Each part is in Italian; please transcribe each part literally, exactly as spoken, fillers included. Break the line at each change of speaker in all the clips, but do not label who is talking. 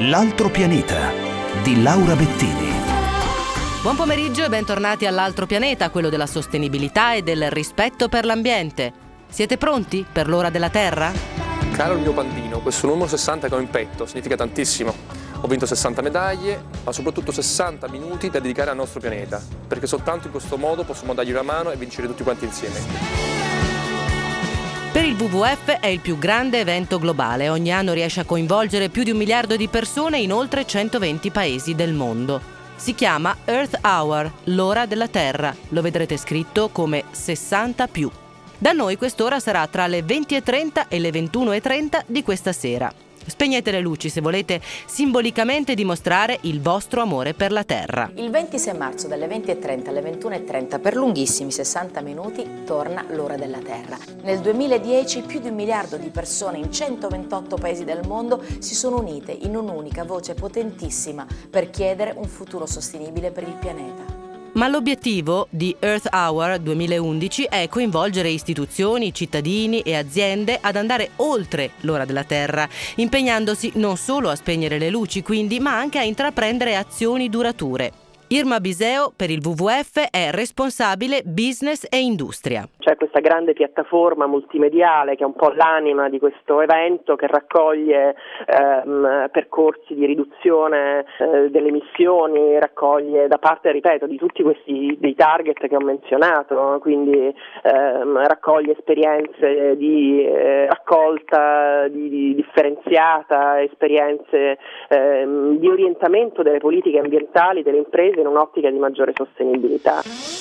L'altro pianeta di Laura Bettini.
Buon pomeriggio e bentornati all'Altro pianeta, quello della sostenibilità e del rispetto per l'ambiente. Siete pronti per l'ora della Terra?
Caro il mio pandino, questo numero sessanta che ho in petto significa tantissimo. Ho vinto sessanta medaglie, ma soprattutto sessanta minuti da dedicare al nostro pianeta, perché soltanto in questo modo possiamo dargli una mano e vincere tutti quanti insieme.
Per il W W F è il più grande evento globale. Ogni anno riesce a coinvolgere più di un miliardo di persone in oltre centoventi paesi del mondo. Si chiama Earth Hour, l'ora della Terra. Lo vedrete scritto come sessanta più. Da noi quest'ora sarà tra le venti e trenta e le ventuno e trenta di questa sera. Spegnete le luci se volete simbolicamente dimostrare il vostro amore per la Terra.
Il ventisei marzo dalle venti e trenta alle ventuno e trenta per lunghissimi sessanta minuti torna l'ora della Terra. Nel duemiladieci più di un miliardo di persone in centoventotto paesi del mondo si sono unite in un'unica voce potentissima per chiedere un futuro sostenibile per il pianeta.
Ma l'obiettivo di Earth Hour duemilaundici è coinvolgere istituzioni, cittadini e aziende ad andare oltre l'ora della Terra, impegnandosi non solo a spegnere le luci, quindi, ma anche a intraprendere azioni durature. Irma Biseo per il W W F è responsabile business e industria.
C'è questa grande piattaforma multimediale che è un po' l'anima di questo evento, che raccoglie ehm, percorsi di riduzione eh, delle emissioni, raccoglie da parte, ripeto, di tutti questi dei target che ho menzionato, quindi ehm, raccoglie esperienze di eh, raccolta di, di differenziata, esperienze ehm, di orientamento delle politiche ambientali delle imprese in un'ottica di maggiore sostenibilità.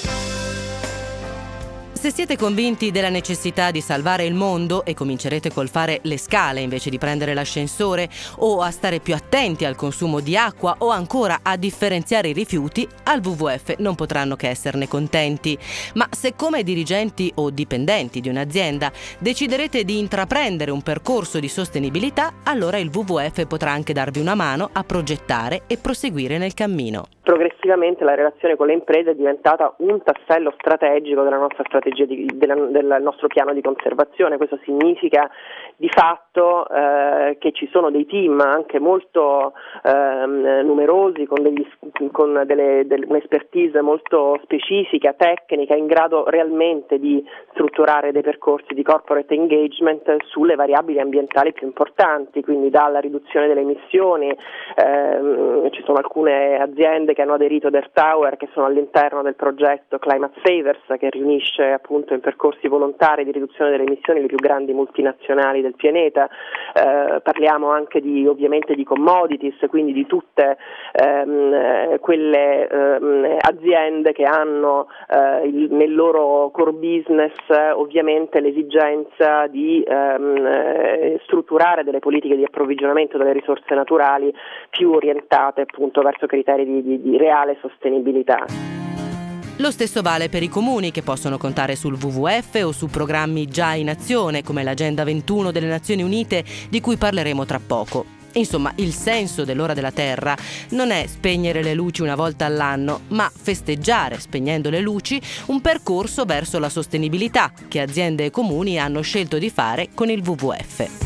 Se siete convinti della necessità di salvare il mondo e comincerete col fare le scale invece di prendere l'ascensore, o a stare più attenti al consumo di acqua, o ancora a differenziare i rifiuti, al W W F non potranno che esserne contenti. Ma se come dirigenti o dipendenti di un'azienda deciderete di intraprendere un percorso di sostenibilità, allora il W W F potrà anche darvi una mano a progettare e proseguire nel cammino.
Progressivamente la relazione con le imprese è diventata un tassello strategico della nostra strategia, di, della, del nostro piano di conservazione. Questo significa di fatto eh, che ci sono dei team anche molto eh, numerosi, con, degli, con delle, delle, un'expertise molto specifica, tecnica, in grado realmente di strutturare dei percorsi di corporate engagement sulle variabili ambientali più importanti, quindi dalla riduzione delle emissioni. Eh, ci sono alcune aziende che hanno aderito ad Earth Hour, che sono all'interno del progetto Climate Savers, che riunisce appunto in percorsi volontari di riduzione delle emissioni le più grandi multinazionali del pianeta. Eh, parliamo anche di ovviamente di commodities, quindi di tutte ehm, quelle ehm, aziende che hanno eh, il, nel loro core business eh, ovviamente l'esigenza di ehm, eh, strutturare delle politiche di approvvigionamento delle risorse naturali più orientate appunto verso criteri di, di, di reale sostenibilità.
Lo stesso vale per i comuni, che possono contare sul W W F o su programmi già in azione come l'Agenda ventuno delle Nazioni Unite, di cui parleremo tra poco. Insomma, il senso dell'ora della Terra non è spegnere le luci una volta all'anno, ma festeggiare, spegnendo le luci, un percorso verso la sostenibilità che aziende e comuni hanno scelto di fare con il W W F.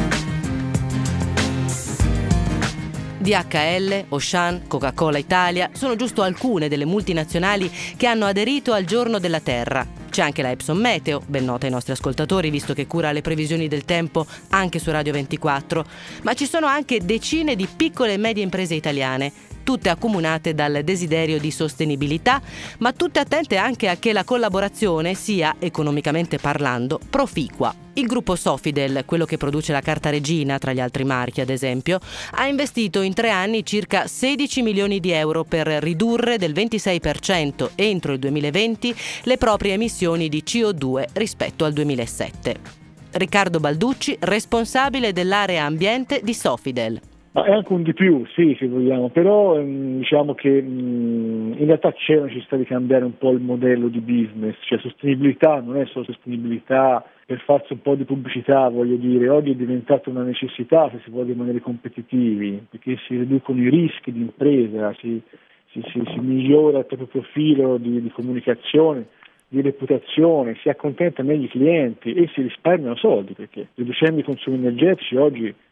D H L, Auchan, Coca-Cola Italia sono giusto alcune delle multinazionali che hanno aderito al Giorno della Terra. C'è anche la Epson Meteo, ben nota ai nostri ascoltatori visto che cura le previsioni del tempo anche su Radio ventiquattro, ma ci sono anche decine di piccole e medie imprese italiane, tutte accomunate dal desiderio di sostenibilità, ma tutte attente anche a che la collaborazione sia, economicamente parlando, proficua. Il gruppo Sofidel, quello che produce la carta regina, tra gli altri marchi ad esempio, ha investito in tre anni circa sedici milioni di euro per ridurre del ventisei per cento entro il duemilaventi le proprie emissioni di C O due rispetto al duemilasette. Riccardo Balducci, responsabile dell'area ambiente di Sofidel.
Ma è anche un di più, sì, se vogliamo, però ehm, diciamo che mh, in realtà c'è la necessità di cambiare un po' il modello di business, cioè sostenibilità non è solo sostenibilità per farsi un po' di pubblicità, voglio dire, oggi è diventata una necessità se si vuole rimanere competitivi, perché si riducono i rischi di impresa, si, si, si, si migliora il proprio profilo di, di comunicazione, di reputazione, si accontenta meglio i clienti e si risparmiano soldi, perché riducendo i consumi energetici oggi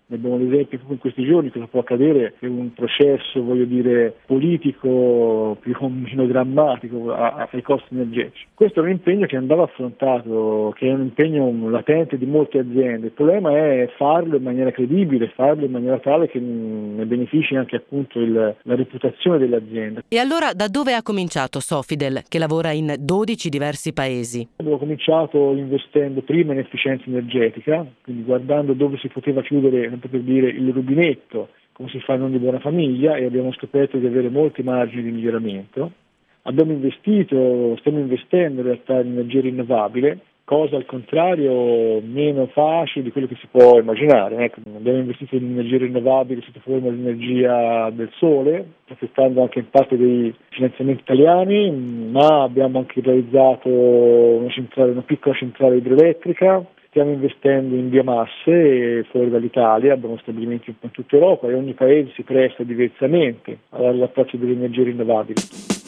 Ne abbiamo l'esempio proprio in questi giorni cosa può accadere se un processo, voglio dire, politico più o meno drammatico ai costi energetici. Questo è un impegno che andava affrontato, che è un impegno latente di molte aziende. Il problema è farlo in maniera credibile, farlo in maniera tale che ne benefici anche appunto il, la reputazione dell'azienda.
E allora da dove ha cominciato Sofidel, che lavora in dodici diversi paesi?
Abbiamo cominciato investendo prima in efficienza energetica, quindi guardando dove si poteva chiudere, per dire, il rubinetto, come si fa in ogni buona famiglia, e abbiamo scoperto di avere molti margini di miglioramento. Abbiamo investito, stiamo investendo in realtà in energia rinnovabile, cosa al contrario meno facile di quello che si può immaginare. Ecco, abbiamo investito in energia rinnovabile sotto forma di energia del sole, approfittando anche in parte dei finanziamenti italiani, ma abbiamo anche realizzato una, centrale, una piccola centrale idroelettrica. Stiamo investendo in biomasse fuori dall'Italia, abbiamo stabilimenti in tutta Europa e ogni paese si presta diversamente all'approccio delle energie rinnovabili.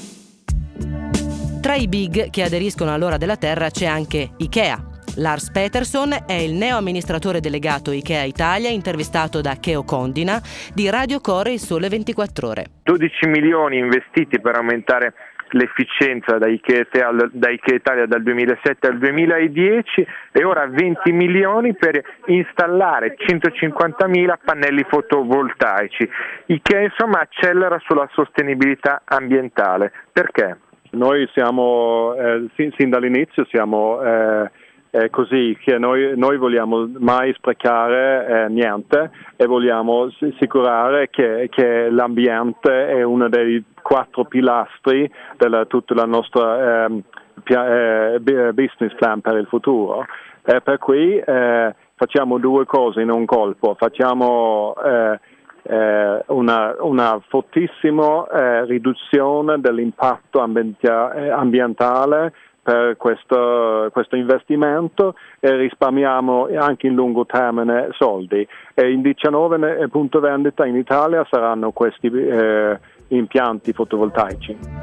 Tra i big che aderiscono all'Ora della Terra c'è anche Ikea. Lars Peterson è il neo amministratore delegato Ikea Italia, intervistato da Cheo Condina di Radio Core Il Sole ventiquattro Ore.
dodici milioni investiti per aumentare l'efficienza da Ikea, da Ikea Italia dal duemilasette al duemiladieci e ora venti milioni per installare centocinquantamila pannelli fotovoltaici. Ikea insomma accelera sulla sostenibilità ambientale. Perché?
Noi siamo, eh, sin, sin dall'inizio siamo eh, eh, così, che noi, noi vogliamo mai sprecare eh, niente e vogliamo assicurare che, che l'ambiente è uno dei quattro pilastri della tutta la nostra eh, pia, eh, business plan per il futuro. Eh, per cui eh, facciamo due cose in un colpo, facciamo eh, Eh, una, una fortissima eh, riduzione dell'impatto ambienta- ambientale per questo, questo investimento e risparmiamo anche in lungo termine soldi. E in diciannove punti vendita in Italia saranno questi eh, impianti fotovoltaici.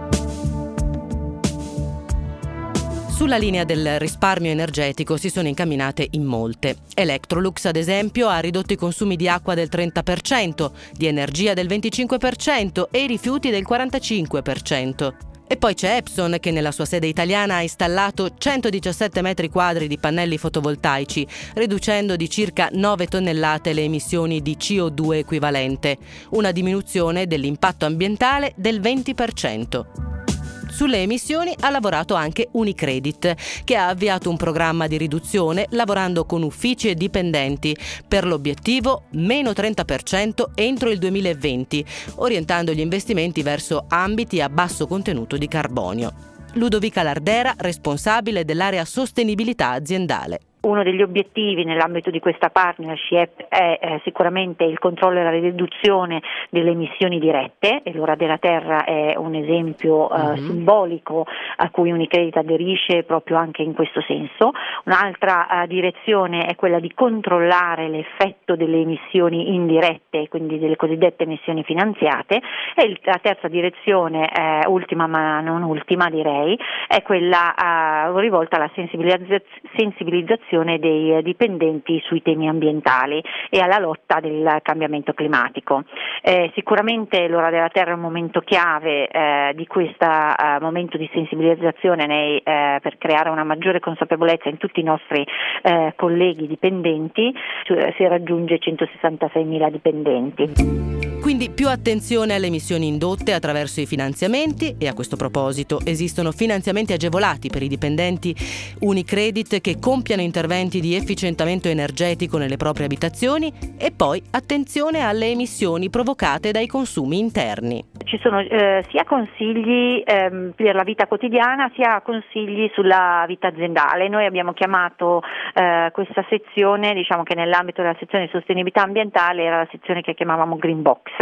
Sulla linea del risparmio energetico si sono incamminate in molte. Electrolux, ad esempio, ha ridotto i consumi di acqua del trenta per cento, di energia del venticinque per cento e i rifiuti del quarantacinque per cento. E poi c'è Epson che nella sua sede italiana ha installato centodiciassette metri quadri di pannelli fotovoltaici, riducendo di circa nove tonnellate le emissioni di C O due equivalente, una diminuzione dell'impatto ambientale del venti per cento. Sulle emissioni ha lavorato anche Unicredit, che ha avviato un programma di riduzione lavorando con uffici e dipendenti per l'obiettivo meno trenta per cento entro il duemilaventi, orientando gli investimenti verso ambiti a basso contenuto di carbonio. Ludovica Lardera, responsabile dell'area sostenibilità aziendale.
Uno degli obiettivi nell'ambito di questa partnership è eh, sicuramente il controllo e la riduzione delle emissioni dirette, e l'Ora della Terra è un esempio eh, mm-hmm. simbolico a cui Unicredit aderisce proprio anche in questo senso. Un'altra eh, direzione è quella di controllare l'effetto delle emissioni indirette, quindi delle cosiddette emissioni finanziate, e il, la terza direzione, eh, ultima ma non ultima direi, è quella eh, rivolta alla sensibilizza- sensibilizzazione dei dipendenti sui temi ambientali e alla lotta del cambiamento climatico. Eh, sicuramente l'Ora della Terra è un momento chiave eh, di questo eh, momento di sensibilizzazione nei, eh, per creare una maggiore consapevolezza in tutti i nostri eh, colleghi dipendenti. Cioè, si raggiunge centosessantaseimila dipendenti.
Quindi più attenzione alle emissioni indotte attraverso i finanziamenti, e a questo proposito esistono finanziamenti agevolati per i dipendenti Unicredit che compiano interventi di efficientamento energetico nelle proprie abitazioni, e poi attenzione alle emissioni provocate dai consumi interni.
Ci sono eh, sia consigli ehm, per la vita quotidiana, sia consigli sulla vita aziendale. Noi abbiamo chiamato eh, questa sezione, diciamo che nell'ambito della sezione di sostenibilità ambientale era la sezione che chiamavamo Green Box,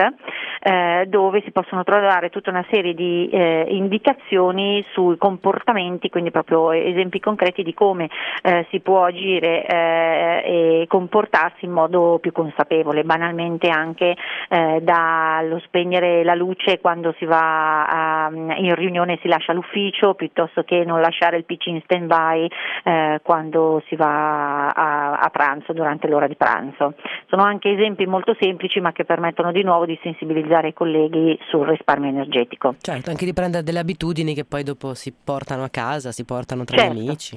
eh, dove si possono trovare tutta una serie di eh, indicazioni sui comportamenti, quindi proprio esempi concreti di come eh, si può agire eh, e comportarsi in modo più consapevole, banalmente anche eh, dallo spegnere la luce quando si va a, in riunione e si lascia l'ufficio, piuttosto che non lasciare il P C in stand by eh, quando si va a, a pranzo, durante l'ora di pranzo. Sono anche esempi molto semplici ma che permettono di nuovo di sensibilizzare i colleghi sul risparmio energetico.
Certo, anche di prendere delle abitudini che poi dopo si portano a casa, si portano tra
certo.
gli amici.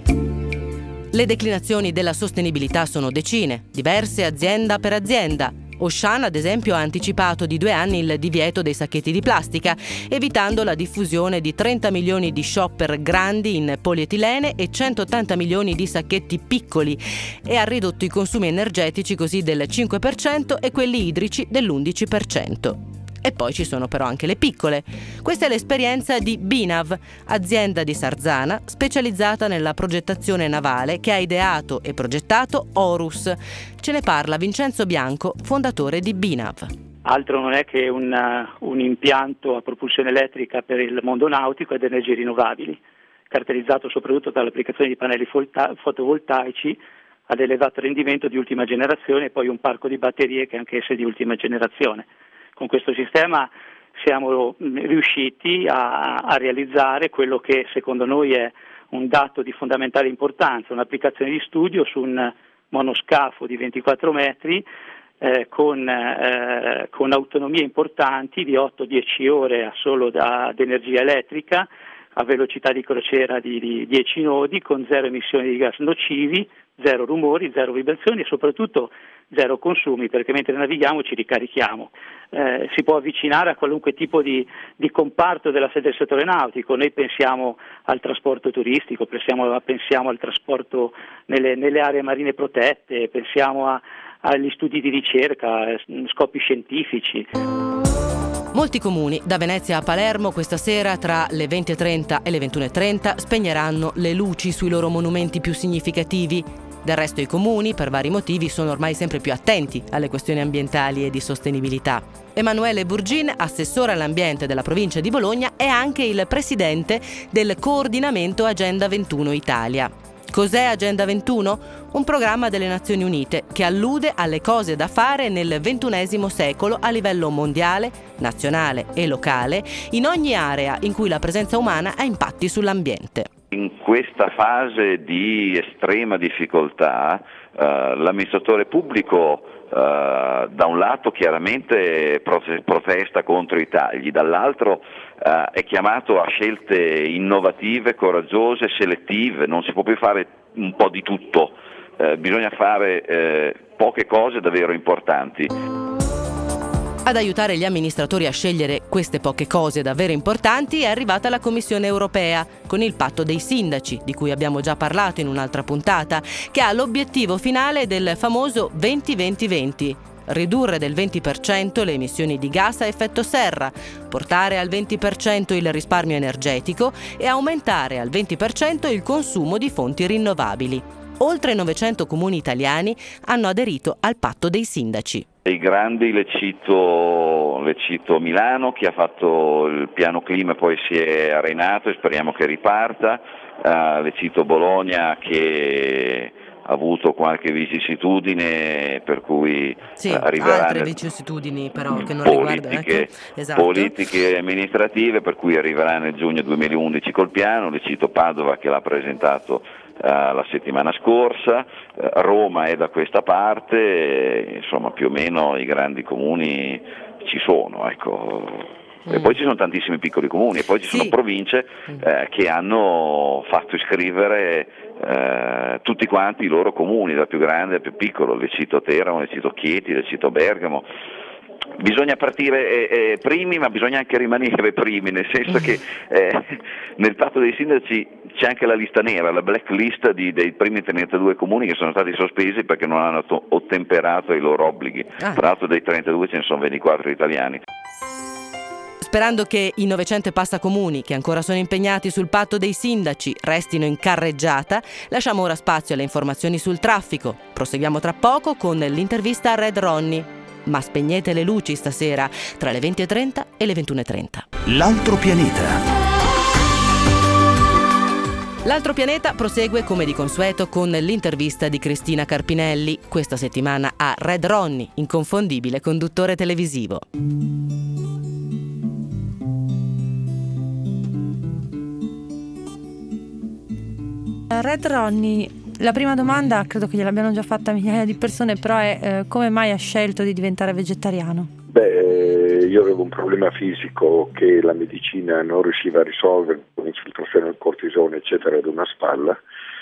Le declinazioni della sostenibilità sono decine, diverse azienda per azienda. Auchan, ad esempio, ha anticipato di due anni il divieto dei sacchetti di plastica, evitando la diffusione di trenta milioni di shopper grandi in polietilene e centottanta milioni di sacchetti piccoli, e ha ridotto i consumi energetici così del cinque per cento e quelli idrici dell'undici per cento. E poi ci sono però anche le piccole. Questa è l'esperienza di Binav, azienda di Sarzana specializzata nella progettazione navale, che ha ideato e progettato Horus. Ce ne parla Vincenzo Bianco, fondatore di Binav.
Altro non è che un, un impianto a propulsione elettrica per il mondo nautico ed energie rinnovabili, caratterizzato soprattutto dall'applicazione di pannelli folta- fotovoltaici ad elevato rendimento di ultima generazione e poi un parco di batterie che anch'esse di ultima generazione. Con questo sistema siamo riusciti a, a realizzare quello che secondo noi è un dato di fondamentale importanza, un'applicazione di studio su un monoscafo di ventiquattro metri eh, con, eh, con autonomie importanti di otto dieci ore a solo da, ad energia elettrica, a velocità di crociera di, di dieci nodi, con zero emissioni di gas nocivi, zero rumori, zero vibrazioni e soprattutto zero consumi, perché mentre navighiamo ci ricarichiamo. Eh, si può avvicinare a qualunque tipo di, di comparto della, del settore nautico. Noi pensiamo al trasporto turistico, pensiamo, pensiamo al trasporto nelle, nelle aree marine protette, pensiamo a, agli studi di ricerca, eh, scopi scientifici.
Molti comuni, da Venezia a Palermo, questa sera tra le venti e trenta e le ventuno e trenta spegneranno le luci sui loro monumenti più significativi. Del resto i comuni, per vari motivi, sono ormai sempre più attenti alle questioni ambientali e di sostenibilità. Emanuele Burgin, assessore all'ambiente della provincia di Bologna, è anche il presidente del coordinamento Agenda ventuno Italia. Cos'è Agenda ventuno? Un programma delle Nazioni Unite che allude alle cose da fare nel ventunesimo secolo a livello mondiale, nazionale e locale, in ogni area in cui la presenza umana ha impatti sull'ambiente.
In questa fase di estrema difficoltà eh, l'amministratore pubblico eh, da un lato chiaramente protesta contro i tagli, dall'altro eh, è chiamato a scelte innovative, coraggiose, selettive. Non si può più fare un po' di tutto, eh, bisogna fare eh, poche cose davvero importanti.
Ad aiutare gli amministratori a scegliere queste poche cose davvero importanti è arrivata la Commissione europea con il patto dei sindaci, di cui abbiamo già parlato in un'altra puntata, che ha l'obiettivo finale del famoso venti venti venti. Ridurre del venti per cento le emissioni di gas a effetto serra, portare al venti per cento il risparmio energetico e aumentare al venti per cento il consumo di fonti rinnovabili. Oltre novecento comuni italiani hanno aderito al patto dei sindaci.
I grandi le cito, le cito Milano, che ha fatto il piano clima e poi si è arenato e speriamo che riparta, uh, le cito Bologna che ha avuto qualche vicissitudine per cui
sì,
uh, arriverà
altre
nel...
vicissitudini però che non
politiche,
riguardano ecco, esatto.
politiche amministrative, per cui arriverà nel giugno duemilaundici col piano. Le cito Padova che l'ha presentato Uh, la settimana scorsa, uh, Roma è da questa parte, e, insomma più o meno i grandi comuni ci sono, ecco. Mm. E poi ci sono tantissimi piccoli comuni e poi ci
sì.
sono province eh, che hanno fatto iscrivere eh, tutti quanti i loro comuni, dal più grande al più piccolo. Le cito Teramo, le cito Chieti, le cito Bergamo. Bisogna partire eh, eh, primi, ma bisogna anche rimanere primi, nel senso che eh, nel patto dei sindaci c'è anche la lista nera, la blacklist di, dei primi trentadue comuni che sono stati sospesi perché non hanno to- ottemperato ai loro obblighi. Ah. Tra l'altro dei trentadue ce ne sono ventiquattro italiani.
Sperando che i novecento e passa comuni che ancora sono impegnati sul patto dei sindaci restino in carreggiata, lasciamo ora spazio alle informazioni sul traffico. Proseguiamo tra poco con l'intervista a Red Ronnie. ma spegnete le luci stasera tra le venti e trenta e le ventuno e trenta.
L'altro pianeta.
L'altro pianeta prosegue come di consueto con l'intervista di Cristina Carpinelli, questa settimana a Red Ronnie, inconfondibile conduttore televisivo.
Red Ronnie, la prima domanda credo che gliel'abbiano già fatta migliaia di persone, però è eh, come mai ha scelto di diventare vegetariano?
Beh, io avevo un problema fisico che la medicina non riusciva a risolvere, con infiltrazione del cortisone eccetera ad una spalla,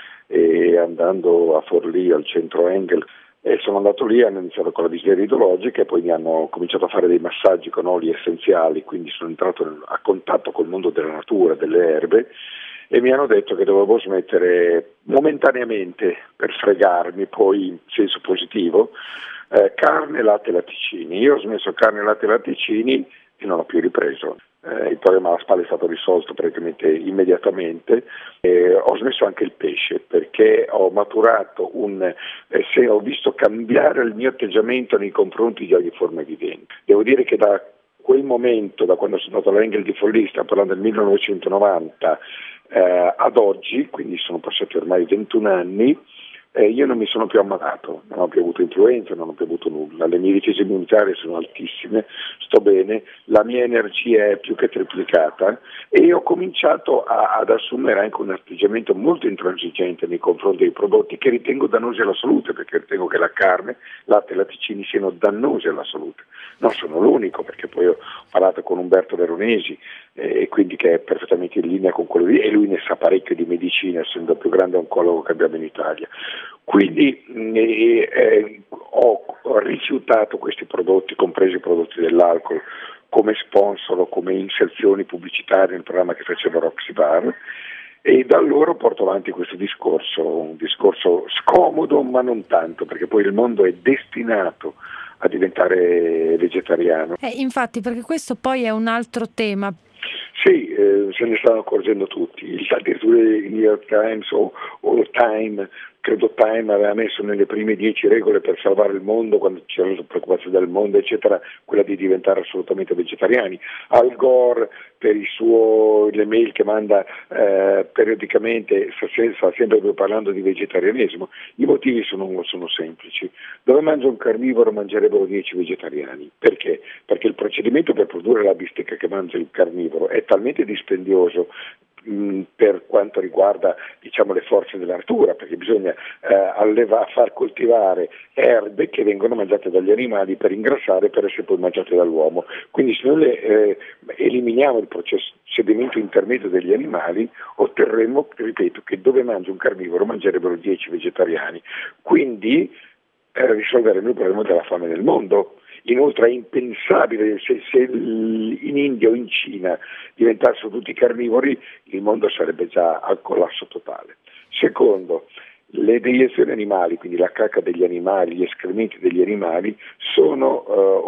e andando a Forlì al centro Engel e sono andato lì, hanno iniziato con la visita idrologica e poi mi hanno cominciato a fare dei massaggi con oli essenziali, quindi sono entrato a contatto col mondo della natura, delle erbe, e mi hanno detto che dovevo smettere momentaneamente, per fregarmi poi in senso positivo, eh, carne, latte e latticini. Io ho smesso carne, latte e latticini e non ho più ripreso. Eh, il problema alla spalla è stato risolto praticamente immediatamente. Eh, ho smesso anche il pesce perché ho maturato un eh, se ho visto cambiare il mio atteggiamento nei confronti di ogni forma vivente. Devo dire che da quel momento, da quando sono andato all'Engel di Forlì, stiamo parlando del millenovecentonovanta, eh, ad oggi, quindi sono passati ormai ventuno anni, eh, io non mi sono più ammalato, non ho più avuto influenza, non ho più avuto nulla, le mie difese immunitarie sono altissime, sto bene, la mia energia è più che triplicata e ho cominciato a, ad assumere anche un atteggiamento molto intransigente nei confronti dei prodotti che ritengo dannosi alla salute, perché ritengo che la carne, latte e latticini siano dannosi alla salute. Non sono l'unico, perché poi ho parlato con Umberto Veronesi, eh, quindi che è perfettamente in linea con quello lì, e lui ne sa parecchio di medicina, essendo il più grande oncologo che abbiamo in Italia. Quindi eh, eh, ho, ho rifiutato questi prodotti, compresi i prodotti dell'alcol, come sponsor o come inserzioni pubblicitarie nel programma che faceva Roxy Bar, e da allora porto avanti questo discorso, un discorso scomodo ma non tanto, perché poi il mondo è destinato a diventare vegetariano.
Eh, infatti, perché questo poi è un altro tema.
Sì, eh, se ne stanno accorgendo tutti. Il addirittura il New York Times o, o Time, credo Time aveva messo nelle prime dieci regole per salvare il mondo, quando c'erano le preoccupazioni del mondo eccetera, quella di diventare assolutamente vegetariani. Al Gore, per il suo, le mail che manda eh, periodicamente, sta, sta sempre parlando di vegetarianesimo. I motivi sono, sono semplici. Dove mangia un carnivoro mangerebbero dieci vegetariani. Perché? Perché il procedimento per produrre la bistecca che mangia il carnivoro è talmente dispendioso mh, per quanto riguarda, diciamo, le forze della natura, perché bisogna eh, alleva, far coltivare erbe che vengono mangiate dagli animali per ingrassare, per essere poi mangiate dall'uomo. Quindi se noi le, eh, eliminiamo il procedimento intermedio degli animali, otterremo, ripeto, che dove mangia un carnivoro mangerebbero dieci vegetariani. Quindi eh, risolveremo il problema della fame nel mondo. Inoltre è impensabile, se, se in India o in Cina diventassero tutti carnivori, il mondo sarebbe già al collasso totale. Secondo, le deiezioni animali, quindi la cacca degli animali, gli escrementi degli animali, sono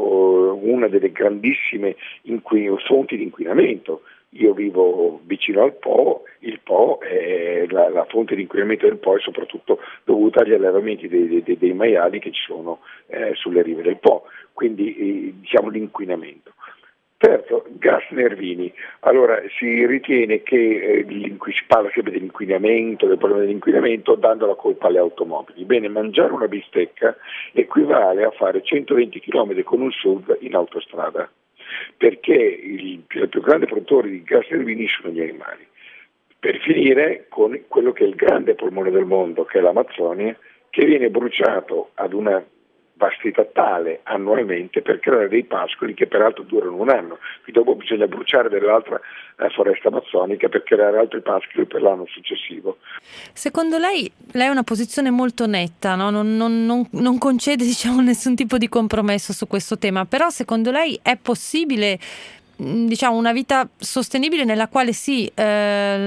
uh, una delle grandissime inqui- fonti di inquinamento. Io vivo vicino al Po, il Po è la, la fonte di inquinamento del Po è soprattutto dovuta agli allevamenti dei, dei, dei maiali che ci sono eh, sulle rive del Po, quindi eh, diciamo l'inquinamento. Terzo, gas nervini. Allora si ritiene che eh, si parla sempre dell'inquinamento, del problema dell'inquinamento, dando la colpa alle automobili. Bene, mangiare una bistecca equivale a fare centoventi chilometri con un S U V in autostrada, perché il, il più grande produttore di gas nervini sono gli animali. Per finire con quello che è il grande polmone del mondo, che è l'Amazzonia, che viene bruciato ad una vastità tale annualmente per creare dei pascoli che peraltro durano un anno, quindi dopo bisogna bruciare dell'altra eh, foresta amazzonica per creare altri pascoli per l'anno successivo.
Secondo lei, lei ha una posizione molto netta, no? non, non, non, non concede diciamo nessun tipo di compromesso su questo tema, però secondo lei è possibile diciamo una vita sostenibile nella quale sì, eh,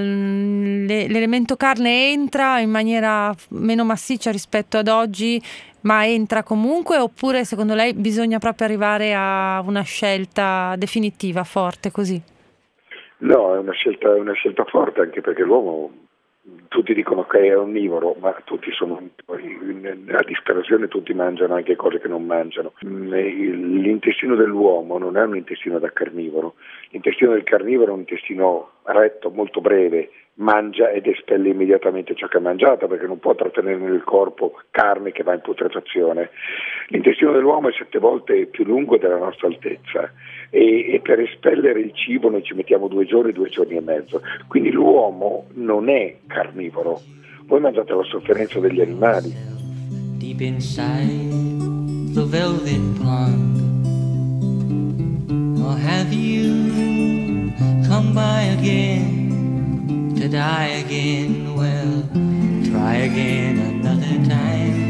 l'elemento carne entra in maniera meno massiccia rispetto ad oggi, ma entra comunque, oppure secondo lei bisogna proprio arrivare a una scelta definitiva, forte così?
No, è una scelta, una scelta forte, anche perché l'uomo tutti dicono che è onnivoro, ma tutti sono nella disperazione, tutti mangiano anche cose che non mangiano. L'intestino dell'uomo non è un intestino da carnivoro, l'intestino del carnivoro è un intestino retto, molto breve, mangia ed espelle immediatamente ciò che ha mangiato, perché non può trattenere nel corpo carne che va in putrefazione. L'intestino dell'uomo è sette volte più lungo della nostra altezza e, e per espellere il cibo noi ci mettiamo due giorni, due giorni e mezzo. Quindi l'uomo non è carnivoro. Voi mangiate la sofferenza degli animali.
Deep inside the velvet pond, or have you come by again to die again? Well, try again another time.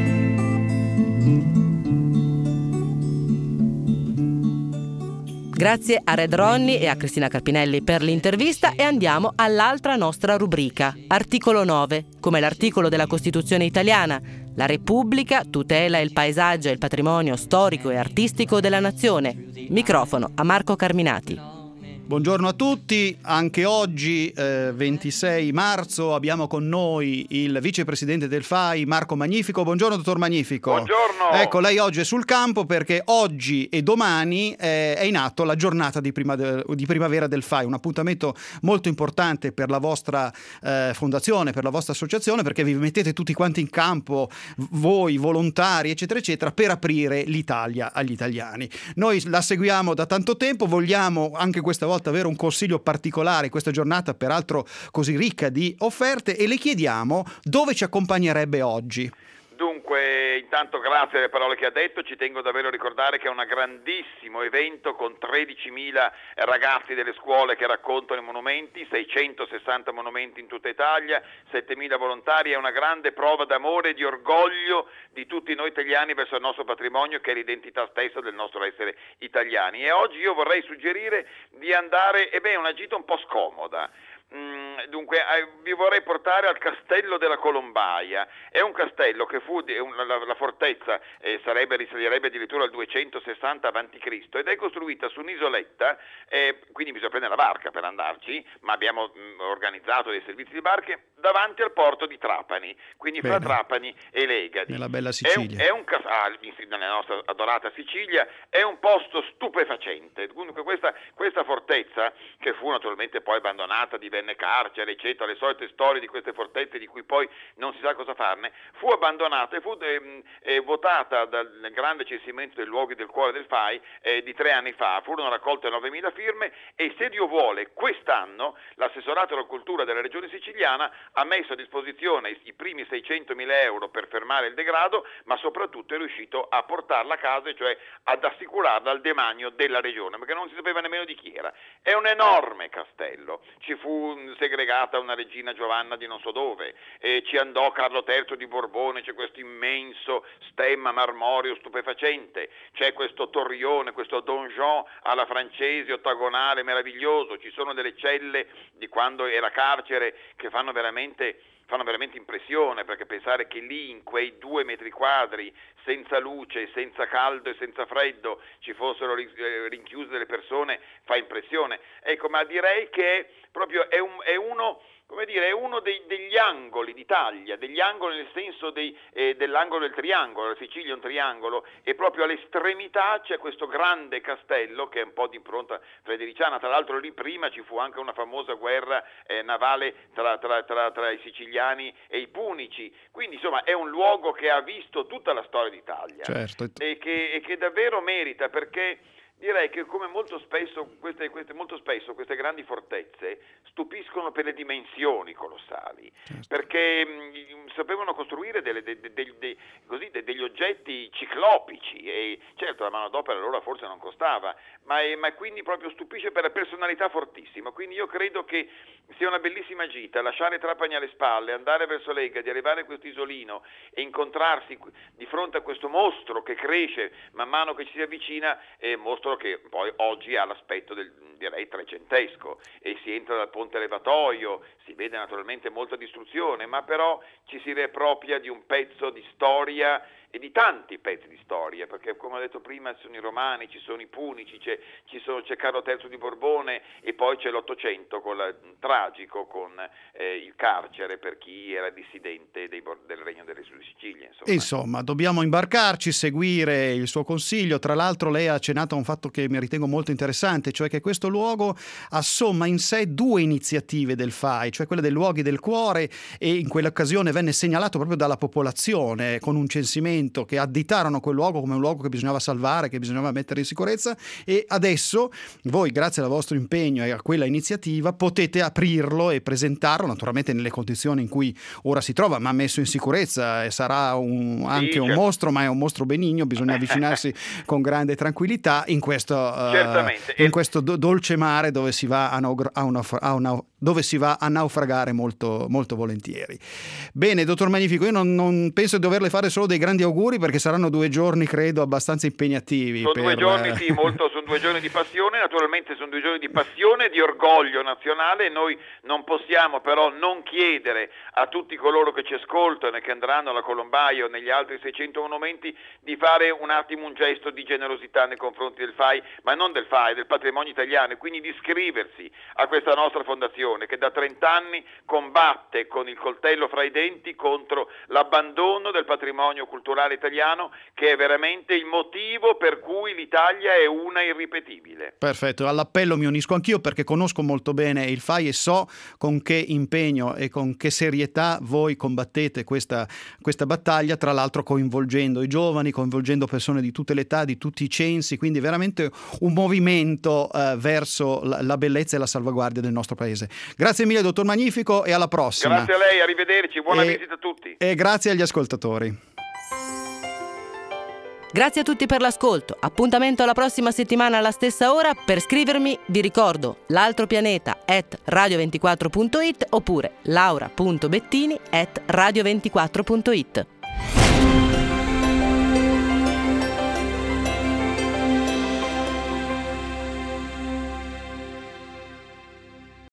Grazie a Red Ronnie e a Cristina Carpinelli per l'intervista e andiamo all'altra nostra rubrica, articolo nove, come l'articolo della Costituzione italiana. La Repubblica tutela il paesaggio e il patrimonio storico e artistico della nazione. Microfono a Marco Carminati.
Buongiorno a tutti, anche oggi eh, ventisei marzo abbiamo con noi il vicepresidente del F A I Marco Magnifico. Buongiorno dottor Magnifico.
Buongiorno.
Ecco, lei oggi è sul campo perché oggi e domani eh, è in atto la giornata di, prima de- di primavera del F A I, un appuntamento molto importante per la vostra eh, fondazione, per la vostra associazione, perché vi mettete tutti quanti in campo, voi volontari eccetera eccetera, per aprire l'Italia agli italiani. Noi la seguiamo da tanto tempo, vogliamo anche questa volta avere un consiglio particolare in questa giornata peraltro così ricca di offerte e le chiediamo dove ci accompagnerebbe oggi.
Dunque, intanto grazie alle parole che ha detto, ci tengo davvero a ricordare che è un grandissimo evento con tredicimila ragazzi delle scuole che raccontano i monumenti, seicentosessanta monumenti in tutta Italia, settemila volontari, è una grande prova d'amore e di orgoglio di tutti noi italiani verso il nostro patrimonio che è l'identità stessa del nostro essere italiani. E oggi io vorrei suggerire di andare, e beh, è una gita un po' scomoda. Mm, dunque eh, vi vorrei portare al castello della Colombaia. È un castello che fu di, un, la, la fortezza eh, sarebbe, risalirebbe addirittura al duecentosessanta avanti Cristo ed è costruita su un'isoletta, eh, quindi bisogna prendere la barca per andarci, ma abbiamo mh, organizzato dei servizi di barche davanti al porto di Trapani, quindi fra Trapani e Legadi.
Nella bella Sicilia.
È un, è un ah, nella nostra adorata Sicilia, è un posto stupefacente. Dunque questa, questa fortezza, che fu naturalmente poi abbandonata, divenne carcere, eccetera, le solite storie di queste fortezze di cui poi non si sa cosa farne, fu abbandonata e fu eh, eh, votata dal grande censimento dei luoghi del cuore del F A I eh, di tre anni fa. Furono raccolte novemila firme e, se Dio vuole, quest'anno l'assessorato alla cultura della regione siciliana ha messo a disposizione i, i primi seicentomila euro per fermare il degrado, ma soprattutto è riuscito a portarla a casa, cioè ad assicurarla al demanio della regione, perché non si sapeva nemmeno di chi era. È un enorme castello, ci fu segregata una regina Giovanna di non so dove, e ci andò Carlo terzo di Borbone, c'è questo immenso stemma marmoreo stupefacente, c'è questo torrione, questo donjon alla francese ottagonale meraviglioso, ci sono delle celle di quando era carcere che fanno veramente fanno veramente impressione, perché pensare che lì in quei due metri quadri senza luce, senza caldo e senza freddo ci fossero rinchiuse delle persone fa impressione. Ecco, ma direi che proprio è, un, è uno come dire, è uno dei, degli angoli d'Italia, degli angoli nel senso dei, eh, dell'angolo del triangolo, la Sicilia è un triangolo, e proprio all'estremità c'è questo grande castello che è un po' di impronta fredericiana. Tra l'altro lì prima ci fu anche una famosa guerra eh, navale tra, tra, tra, tra i siciliani e i punici, quindi insomma è un luogo che ha visto tutta la storia d'Italia.
Certo.
e, che, e che davvero merita, perché direi che come molto spesso queste, queste, molto spesso queste grandi fortezze stupiscono per le dimensioni colossali, certo. Perché mh, sapevano costruire delle, de, de, de, de, così, de, degli oggetti ciclopici, e certo la manodopera allora forse non costava, ma, è, ma quindi proprio stupisce per la personalità fortissima. Quindi io credo che sia una bellissima gita, lasciare Trapani alle spalle, andare verso Legadi, arrivare a questo isolino e incontrarsi di fronte a questo mostro che cresce man mano che ci si avvicina, è un mostro che poi oggi ha l'aspetto del, direi, trecentesco, e si entra dal ponte levatoio, si vede naturalmente molta distruzione, ma però ci si riappropria di un pezzo di storia e di tanti pezzi di storia, perché come ho detto prima ci sono i Romani, ci sono i Punici, c'è, ci sono, c'è Carlo terzo di Borbone e poi c'è l'Ottocento con la, tragico con eh, il carcere per chi era dissidente dei, del Regno delle Sicilie. Insomma.
Insomma, dobbiamo imbarcarci, seguire il suo consiglio. Tra l'altro lei ha accennato a un fatto che mi ritengo molto interessante, cioè che questo luogo assomma in sé due iniziative del F A I, cioè quella dei luoghi del cuore, e in quell'occasione venne segnalato proprio dalla popolazione con un censimento che additarono quel luogo come un luogo che bisognava salvare, che bisognava mettere in sicurezza, e adesso voi, grazie al vostro impegno e a quella iniziativa, potete aprirlo e presentarlo naturalmente nelle condizioni in cui ora si trova, ma messo in sicurezza, e sarà un, anche sì, un certo. mostro, ma è un mostro benigno, bisogna avvicinarsi con grande tranquillità in questo, uh, in questo do- dolce mare dove si va a, naug- a, una, a una, dove si va a naufragare molto, molto volentieri. Bene, dottor Magnifico, io non, non penso di doverle fare solo dei grandi auguri, perché saranno due giorni, credo, abbastanza impegnativi.
Sono
per...
due giorni, sì, molto, sono due giorni di passione, naturalmente sono due giorni di passione e di orgoglio nazionale. Noi non possiamo però non chiedere a tutti coloro che ci ascoltano e che andranno alla Colombaia o negli altri seicento monumenti di fare un attimo un gesto di generosità nei confronti del F A I, ma non del F A I, del patrimonio italiano, e quindi di iscriversi a questa nostra fondazione che da trenta anni combatte con il coltello fra i denti contro l'abbandono del patrimonio culturale italiano, che è veramente il motivo per cui l'Italia è una irripetibile.
Perfetto, all'appello mi unisco anch'io, perché conosco molto bene il F A I e so con che impegno e con che serietà voi combattete questa, questa battaglia, tra l'altro coinvolgendo i giovani, coinvolgendo persone di tutte le età, di tutti i censi, quindi veramente un movimento eh, verso la, la bellezza e la salvaguardia del nostro paese. Grazie mille, dottor Magnifico, e alla prossima.
Grazie a lei, arrivederci, buona
e,
visita a tutti.
E grazie agli ascoltatori.
Grazie a tutti per l'ascolto. Appuntamento alla prossima settimana alla stessa ora. Per scrivermi vi ricordo l'altropianeta at radio ventiquattro punto it oppure laura punto bettini at radio ventiquattro punto it.